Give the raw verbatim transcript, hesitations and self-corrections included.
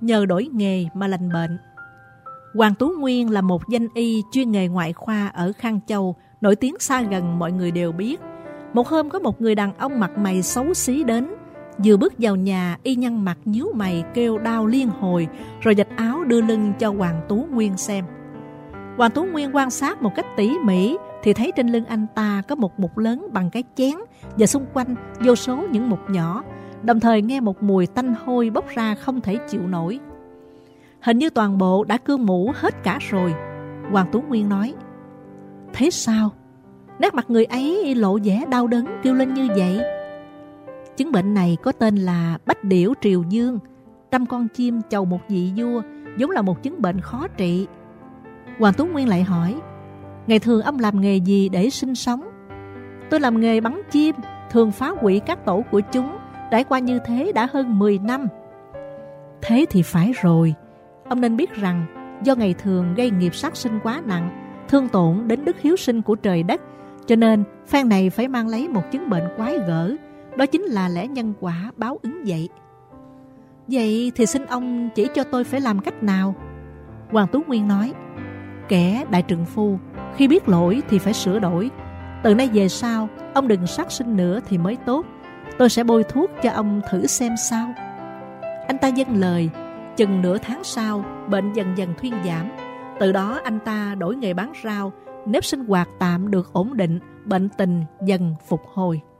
nhờ đổi nghề mà lành bệnh. Hoàng Tú Nguyên là một danh y chuyên nghề ngoại khoa ở Khang Châu, nổi tiếng xa gần mọi người đều biết. Một hôm có một người đàn ông mặt mày xấu xí đến, vừa bước vào nhà y nhăn mặt nhíu mày kêu đau liên hồi, rồi vạch áo đưa lưng cho Hoàng Tú Nguyên xem. Hoàng Tú Nguyên quan sát một cách tỉ mỉ thì thấy trên lưng anh ta có một mục lớn bằng cái chén và xung quanh vô số những mục nhỏ, đồng thời nghe một mùi tanh hôi bốc ra không thể chịu nổi. Hình như toàn bộ đã cương mũ hết cả rồi. Hoàng Tú Nguyên nói: thế sao? Nét mặt người ấy lộ vẻ đau đớn kêu lên như vậy. Chứng bệnh này có tên là bách điểu triều dương, trăm con chim chầu một vị vua, vốn là một chứng bệnh khó trị. Hoàng Tú Nguyên lại hỏi: ngày thường ông làm nghề gì để sinh sống? Tôi làm nghề bắn chim, thường phá hủy các tổ của chúng, trải qua như thế đã hơn mười năm. Thế thì phải rồi. Ông nên biết rằng do ngày thường gây nghiệp sát sinh quá nặng, thương tổn đến đức hiếu sinh của trời đất, cho nên phen này phải mang lấy một chứng bệnh quái gở. Đó chính là lẽ nhân quả báo ứng vậy. Vậy thì xin ông chỉ cho tôi phải làm cách nào? Hoàng Tú Nguyên nói: kẻ đại trượng phu khi biết lỗi thì phải sửa đổi. Từ nay về sau ông đừng sát sinh nữa thì mới tốt. Tôi sẽ bôi thuốc cho ông thử xem sao. Anh ta vâng lời. Chừng nửa tháng sau, bệnh dần dần thuyên giảm. Từ đó anh ta đổi nghề bán rau, nếp sinh hoạt tạm được ổn định, bệnh tình dần phục hồi.